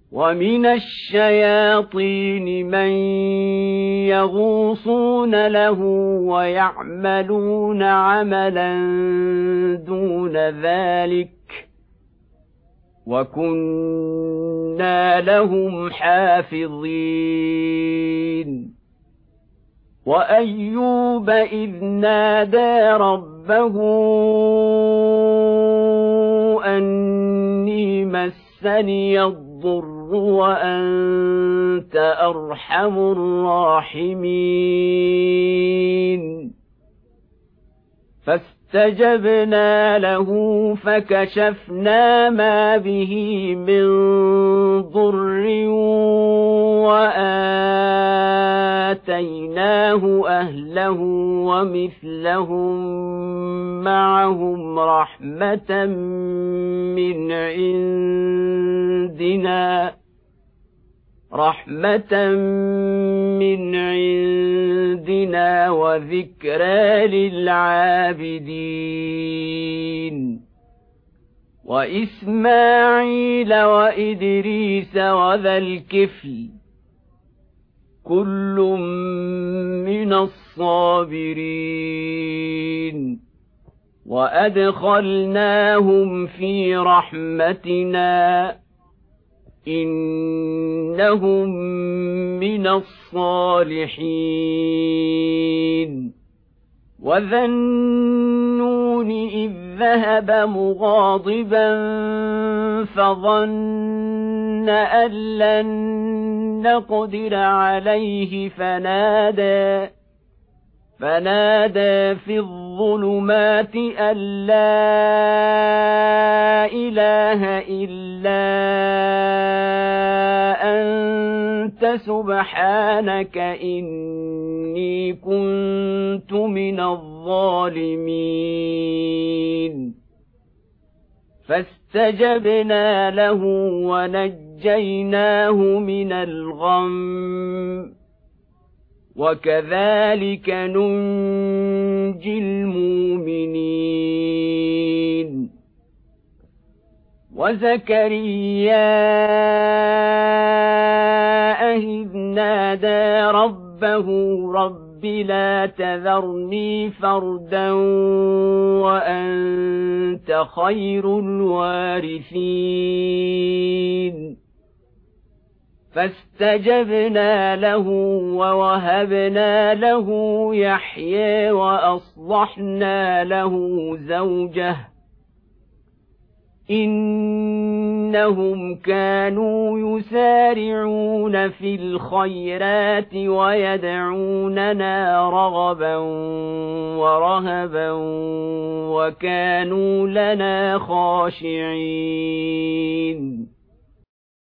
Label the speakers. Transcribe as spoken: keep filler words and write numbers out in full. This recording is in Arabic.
Speaker 1: ومن الشياطين من يغوصون له ويعملون عملا دون ذلك وكنا لهم حافظين وأيوب إذ نادى ربه أني مسني الضر وأنت أرحم الراحمين فاستجبنا له فكشفنا ما به من ضر وآتيناه أهله ومثلهم معهم رحمة من عندنا رحمة من عندنا وذكرى للعابدين وإسماعيل وإدريس وذا الكفل كل من الصابرين وأدخلناهم في رحمتنا إنهم من الصالحين وذا النون إذ ذهب مغاضبا فظن أن لن نقدر عليه فنادى فنادى في الظلمات أن لا إله إلا أنت سبحانك إني كنت من الظالمين فاستجبنا له ونجيناه من الغم وكذلك ننجي المؤمنين وزكريا إذ نادى ربه رب لا تذرني فردا وأنت خير الوارثين فاستجبنا له ووهبنا له يحيى وأصلحنا له زوجه إنهم كانوا يسارعون في الخيرات ويدعوننا رغبا ورهبا وكانوا لنا خاشعين